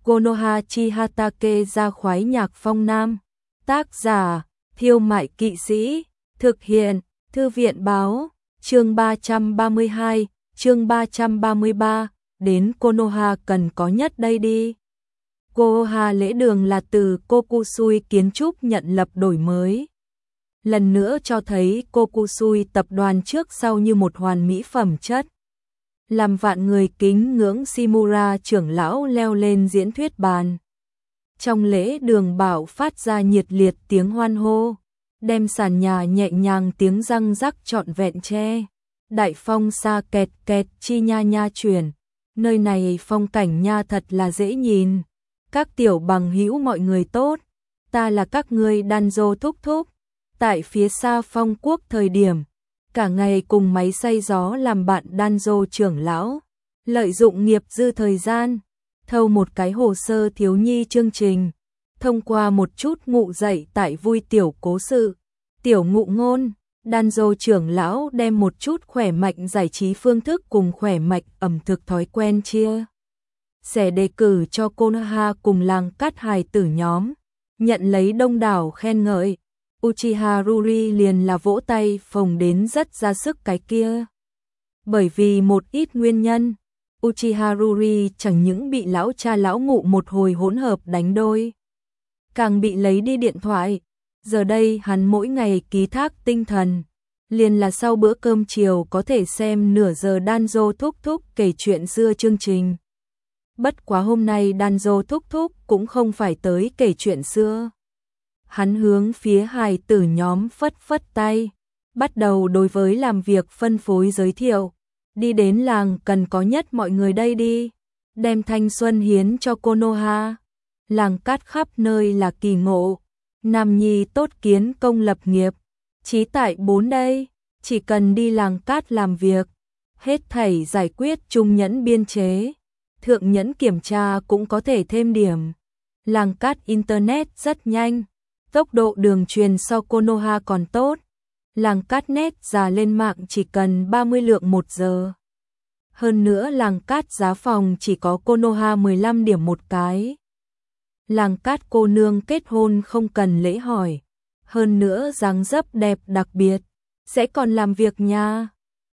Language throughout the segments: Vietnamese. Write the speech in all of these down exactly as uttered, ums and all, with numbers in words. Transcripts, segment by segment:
Konoha Chihatake ra khoái nhạc phong nam. Tác giả, Thiêu Mại Kỵ Sĩ. Thực hiện, Thư viện Báo. Chương ba trăm ba mươi hai, chương ba trăm ba mươi ba, đến Konoha cần có nhất đây đi. Konoha lễ đường là từ Kokusui kiến trúc nhận lập đổi mới. Lần nữa cho thấy Kokusui tập đoàn trước sau như một hoàn mỹ phẩm chất. Làm vạn người kính ngưỡng Shimura trưởng lão leo lên diễn thuyết bàn. Trong lễ đường bạo phát ra nhiệt liệt tiếng hoan hô, đem sàn nhà nhẹ nhàng tiếng răng rắc trọn vẹn che. Đại phong xa kẹt kẹt chi nha nha chuyển, nơi này phong cảnh nha thật là dễ nhìn. Các tiểu bằng hữu mọi người tốt, ta là các ngươi Danzo thúc thúc. Tại phía xa phong quốc thời điểm, cả ngày cùng máy xay gió làm bạn Danzo trưởng lão, lợi dụng nghiệp dư thời gian, thâu một cái hồ sơ thiếu nhi chương trình, thông qua một chút ngụ dạy tại vui tiểu cố sự, tiểu ngụ ngôn. Danzo trưởng lão đem một chút khỏe mạnh giải trí phương thức cùng khỏe mạnh ẩm thực thói quen chia sẻ đề cử cho Konoha cùng làng cát hài tử nhóm, nhận lấy đông đảo khen ngợi. Uchiha Ruri liền là vỗ tay phồng đến rất ra sức cái kia. Bởi vì một ít nguyên nhân, Uchiha Ruri chẳng những bị lão cha lão ngụ một hồi hỗn hợp đánh đôi, càng bị lấy đi điện thoại. Giờ đây hắn mỗi ngày ký thác tinh thần, liền là sau bữa cơm chiều có thể xem nửa giờ Danzo thúc thúc kể chuyện xưa chương trình. Bất quá hôm nay Danzo thúc thúc cũng không phải tới kể chuyện xưa. Hắn hướng phía hài tử nhóm phất phất tay, bắt đầu đối với làm việc phân phối giới thiệu. Đi đến làng cần có nhất mọi người đây đi, đem thanh xuân hiến cho Konoha. Làng cát khắp nơi là kỳ ngộ, nam nhi tốt kiến công lập nghiệp, chí tại bốn đây, chỉ cần đi làng cát làm việc, hết thảy giải quyết trung nhẫn biên chế, thượng nhẫn kiểm tra cũng có thể thêm điểm. Làng cát internet rất nhanh, tốc độ đường truyền so Konoha còn tốt. Làng cát net giá lên mạng chỉ cần ba mươi lượng một giờ. Hơn nữa làng cát giá phòng chỉ có Konoha mười lăm điểm một cái. Làng cát cô nương kết hôn không cần lễ hỏi. Hơn nữa dáng dấp đẹp đặc biệt, sẽ còn làm việc nha.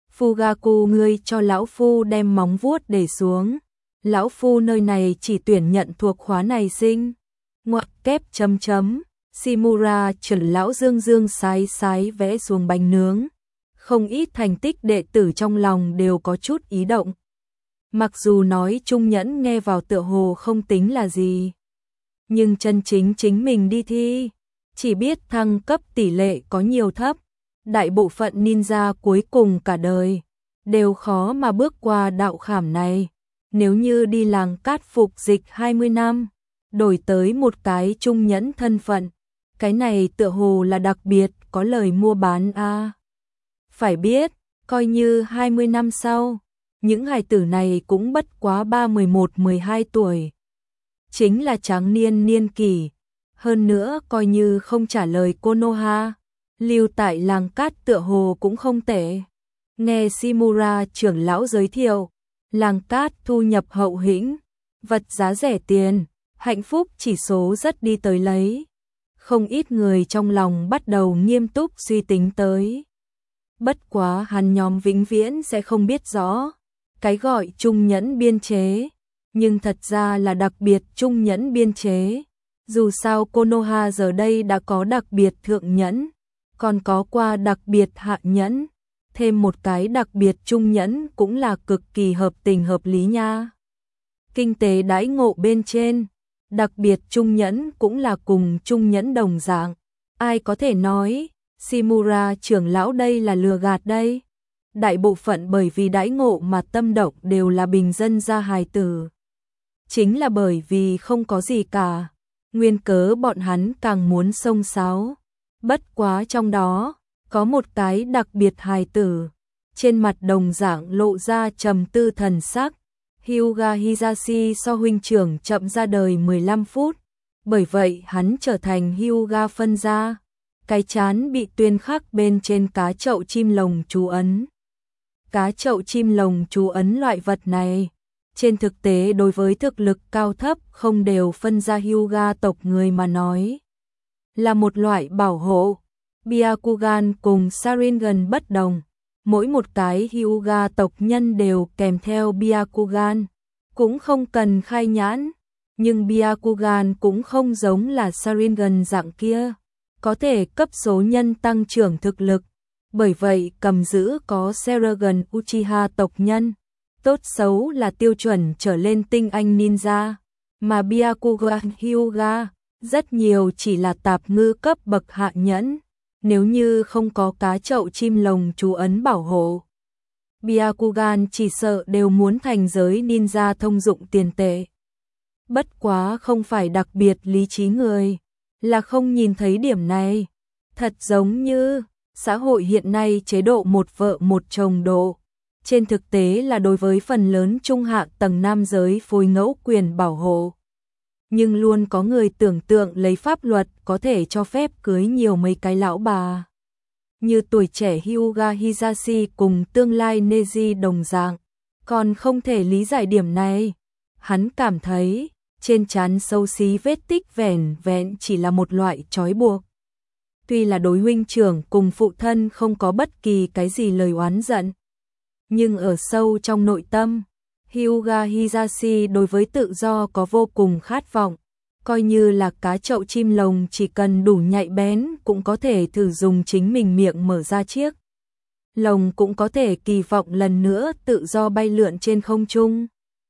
Fugaku ngươi cho lão phu đem móng vuốt để xuống. Lão phu nơi này chỉ tuyển nhận thuộc khóa này sinh. Ngoặc kép chấm chấm. Shimura trưởng lão dương dương sái sái vẽ xuống bánh nướng. Không ít thành tích đệ tử trong lòng đều có chút ý động. Mặc dù nói trung nhẫn nghe vào tựa hồ không tính là gì, nhưng chân chính chính mình đi thi, chỉ biết thăng cấp tỷ lệ có nhiều thấp. Đại bộ phận ninja cuối cùng cả đời đều khó mà bước qua đạo khảm này. Nếu như đi làng cát phục dịch hai mươi năm, đổi tới một cái trung nhẫn thân phận, cái này tựa hồ là đặc biệt có lời mua bán a. À. Phải biết, coi như hai mươi năm sau, những hài tử này cũng bất quá ba mười một mười hai tuổi. Chính là tráng niên niên kỷ. Hơn nữa coi như không trả lời Konoha, lưu tại làng cát tựa hồ cũng không tệ. Nghe Shimura trưởng lão giới thiệu, làng cát thu nhập hậu hĩnh, vật giá rẻ tiền, hạnh phúc chỉ số rất đi tới lấy. Không ít người trong lòng bắt đầu nghiêm túc suy tính tới. Bất quá hắn nhóm vĩnh viễn sẽ không biết rõ cái gọi trung nhẫn biên chế, nhưng thật ra là đặc biệt trung nhẫn biên chế. Dù sao Konoha giờ đây đã có đặc biệt thượng nhẫn, còn có qua đặc biệt hạ nhẫn, thêm một cái đặc biệt trung nhẫn cũng là cực kỳ hợp tình hợp lý nha. Kinh tế đãi ngộ bên trên, đặc biệt trung nhẫn cũng là cùng trung nhẫn đồng dạng. Ai có thể nói Shimura trưởng lão đây là lừa gạt đây? Đại bộ phận bởi vì đãi ngộ mà tâm động đều là bình dân gia hài tử. Chính là bởi vì không có gì cả, nguyên cớ bọn hắn càng muốn xông xáo. Bất quá trong đó có một cái đặc biệt hài tử, trên mặt đồng dạng lộ ra trầm tư thần sắc. Hyuga Hisashi so huynh trưởng chậm ra đời mười lăm phút, bởi vậy hắn trở thành Hyuga phân gia. Cái chán bị tuyên khắc bên trên cá chậu chim lồng chú ấn. Cá chậu chim lồng chú ấn loại vật này, Trên thực tế đối với thực lực cao thấp không đều phân ra Hyuga tộc người mà nói, là một loại bảo hộ. Byakugan cùng Sharingan bất đồng, mỗi một cái Hyuga tộc nhân đều kèm theo Byakugan, cũng không cần khai nhãn, nhưng Byakugan cũng không giống là Sharingan dạng kia, có thể cấp số nhân tăng trưởng thực lực, bởi vậy cầm giữ có Sharingan Uchiha tộc nhân, tốt xấu là tiêu chuẩn trở lên tinh anh ninja, mà Byakugan Hyuga rất nhiều chỉ là tạp ngư cấp bậc hạ nhẫn, nếu như không có cá chậu chim lồng chú ấn bảo hộ. Byakugan chỉ sợ đều muốn thành giới ninja thông dụng tiền tệ. Bất quá không phải đặc biệt lý trí người, là không nhìn thấy điểm này. Thật giống như xã hội hiện nay chế độ một vợ một chồng độ, trên thực tế là đối với phần lớn trung hạ tầng nam giới phối ngẫu quyền bảo hộ. Nhưng luôn có người tưởng tượng lấy pháp luật có thể cho phép cưới nhiều mấy cái lão bà. Như tuổi trẻ Hyuga Hisashi cùng tương lai Neji đồng dạng, còn không thể lý giải điểm này. Hắn cảm thấy, trên trán xấu xí vết tích vẻn vẹn chỉ là một loại trói buộc. Tuy là đối huynh trưởng cùng phụ thân không có bất kỳ cái gì lời oán giận, nhưng ở sâu trong nội tâm, Hyuga Hisashi đối với tự do có vô cùng khát vọng, coi như là cá chậu chim lồng chỉ cần đủ nhạy bén cũng có thể thử dùng chính mình miệng mở ra chiếc lồng, cũng có thể kỳ vọng lần nữa tự do bay lượn trên không trung.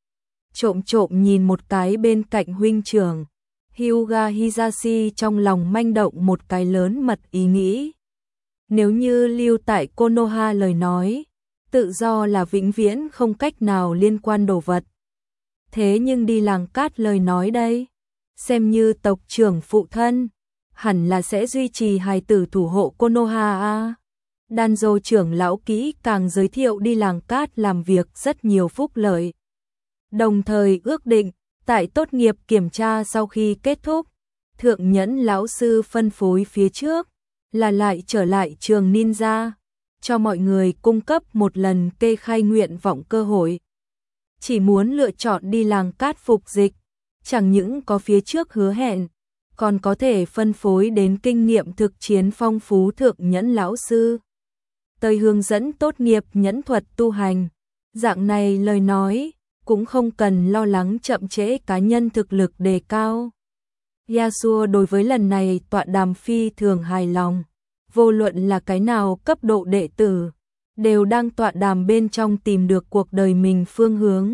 Trộm trộm nhìn một cái bên cạnh huynh trưởng, Hyuga Hisashi trong lòng manh động một cái lớn mật ý nghĩ. Nếu như lưu tại Konoha lời nói, tự do là vĩnh viễn không cách nào liên quan đồ vật. Thế nhưng đi làng cát lời nói đây, xem như tộc trưởng phụ thân, hẳn là sẽ duy trì hài tử thủ hộ Konoha a. Danzo trưởng lão kỹ càng giới thiệu đi làng cát làm việc rất nhiều phúc lợi. Đồng thời ước định, tại tốt nghiệp kiểm tra sau khi kết thúc, thượng nhẫn lão sư phân phối phía trước, là lại trở lại trường ninja, cho mọi người cung cấp một lần kê khai nguyện vọng cơ hội. Chỉ muốn lựa chọn đi làng cát phục dịch, chẳng những có phía trước hứa hẹn, còn có thể phân phối đến kinh nghiệm thực chiến phong phú thượng nhẫn lão sư. Tới hướng dẫn tốt nghiệp nhẫn thuật tu hành, dạng này lời nói, cũng không cần lo lắng chậm trễ cá nhân thực lực đề cao. Yasuo đối với lần này tọa đàm phi thường hài lòng, vô luận là cái nào cấp độ đệ tử, đều đang tọa đàm bên trong tìm được cuộc đời mình phương hướng.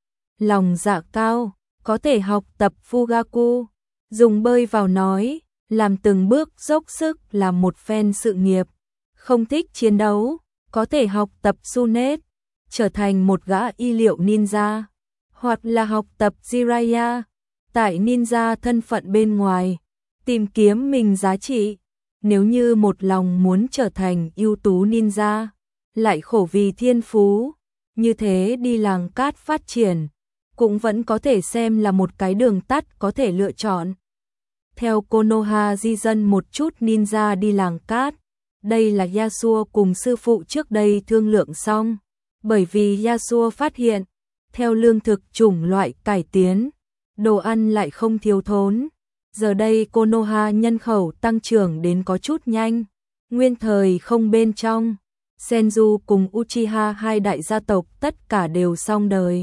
Lòng dạ cao, có thể học tập Fugaku, dùng bơi vào nói, làm từng bước dốc sức làm một phen sự nghiệp. Không thích chiến đấu, có thể học tập Sunet, trở thành một gã y liệu ninja, hoặc là học tập Jiraiya, tại ninja thân phận bên ngoài, tìm kiếm mình giá trị. Nếu như một lòng muốn trở thành ưu tú ninja, lại khổ vì thiên phú, như thế đi làng cát phát triển, cũng vẫn có thể xem là một cái đường tắt có thể lựa chọn. Theo Konoha di dân một chút ninja đi làng cát, đây là Yasuo cùng sư phụ trước đây thương lượng xong, bởi vì Yasuo phát hiện, theo lương thực chủng loại cải tiến, đồ ăn lại không thiếu thốn. Giờ đây Konoha nhân khẩu tăng trưởng đến có chút nhanh, nguyên thời không bên trong, Senju cùng Uchiha hai đại gia tộc tất cả đều xong đời.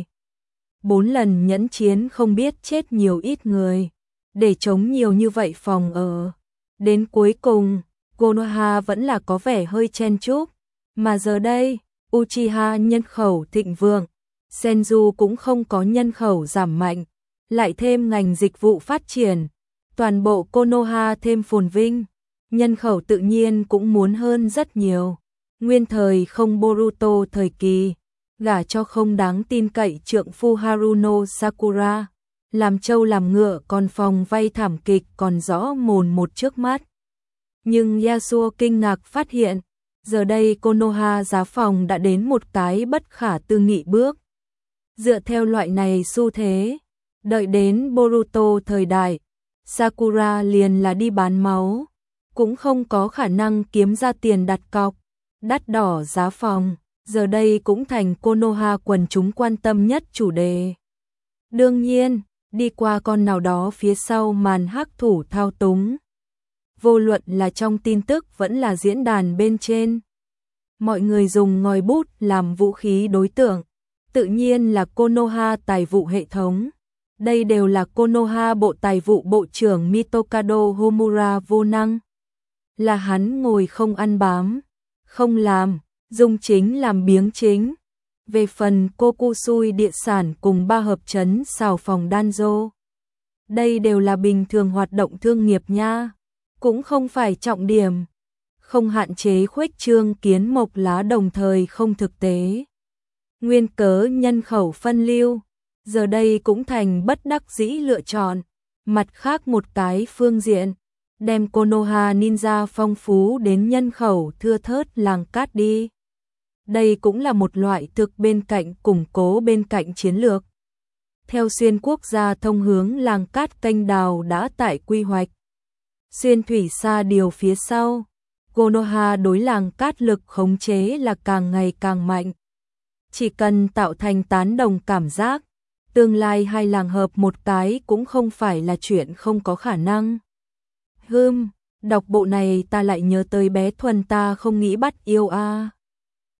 Bốn lần nhẫn chiến không biết chết nhiều ít người, để chống nhiều như vậy phòng ở. Đến cuối cùng, Konoha vẫn là có vẻ hơi chen chúc, mà giờ đây, Uchiha nhân khẩu thịnh vượng, Senju cũng không có nhân khẩu giảm mạnh, lại thêm ngành dịch vụ phát triển, toàn bộ Konoha thêm phồn vinh, nhân khẩu tự nhiên cũng muốn hơn rất nhiều. Nguyên thời không Boruto thời kỳ, gả cho không đáng tin cậy trượng phu Haruno Sakura, làm trâu làm ngựa còn phòng vay thảm kịch còn rõ mồn một trước mắt. Nhưng Yasuo kinh ngạc phát hiện, giờ đây Konoha giá phòng đã đến một cái bất khả tư nghị bước. Dựa theo loại này xu thế, đợi đến Boruto thời đại, Sakura liền là đi bán máu, cũng không có khả năng kiếm ra tiền đặt cọc, đắt đỏ giá phòng. giờ đây cũng thành Konoha quần chúng quan tâm nhất chủ đề. Đương nhiên, đi qua con nào đó phía sau màn hắc thủ thao túng. Vô luận là trong tin tức vẫn là diễn đàn bên trên. Mọi người dùng ngòi bút làm vũ khí đối tượng, tự nhiên là Konoha tài vụ hệ thống. Đây đều là Konoha bộ tài vụ bộ trưởng Mitokado Homura vô năng. Là hắn ngồi không ăn bám, không làm, dùng chính làm biếng chính. Về phần Kokusui địa sản cùng ba hợp trấn xào phòng Danzo, đây đều là bình thường hoạt động thương nghiệp nha, cũng không phải trọng điểm. Không hạn chế khuếch trương kiến mộc lá đồng thời không thực tế. Nguyên cớ nhân khẩu phân lưu, giờ đây cũng thành bất đắc dĩ lựa chọn. Mặt khác một cái phương diện, đem Konoha Ninja phong phú đến nhân khẩu thưa thớt làng cát đi. Đây cũng là một loại thực bên cạnh củng cố bên cạnh chiến lược. Theo xuyên quốc gia thông hướng làng cát kênh đào đã tại quy hoạch. Xuyên thủy xa điều phía sau, Konoha đối làng cát lực khống chế là càng ngày càng mạnh. Chỉ cần tạo thành tán đồng cảm giác, tương lai hai làng hợp một cái cũng không phải là chuyện không có khả năng. Hừm, đọc bộ này ta lại nhớ tới bé Thuần ta không nghĩ bắt yêu a. À.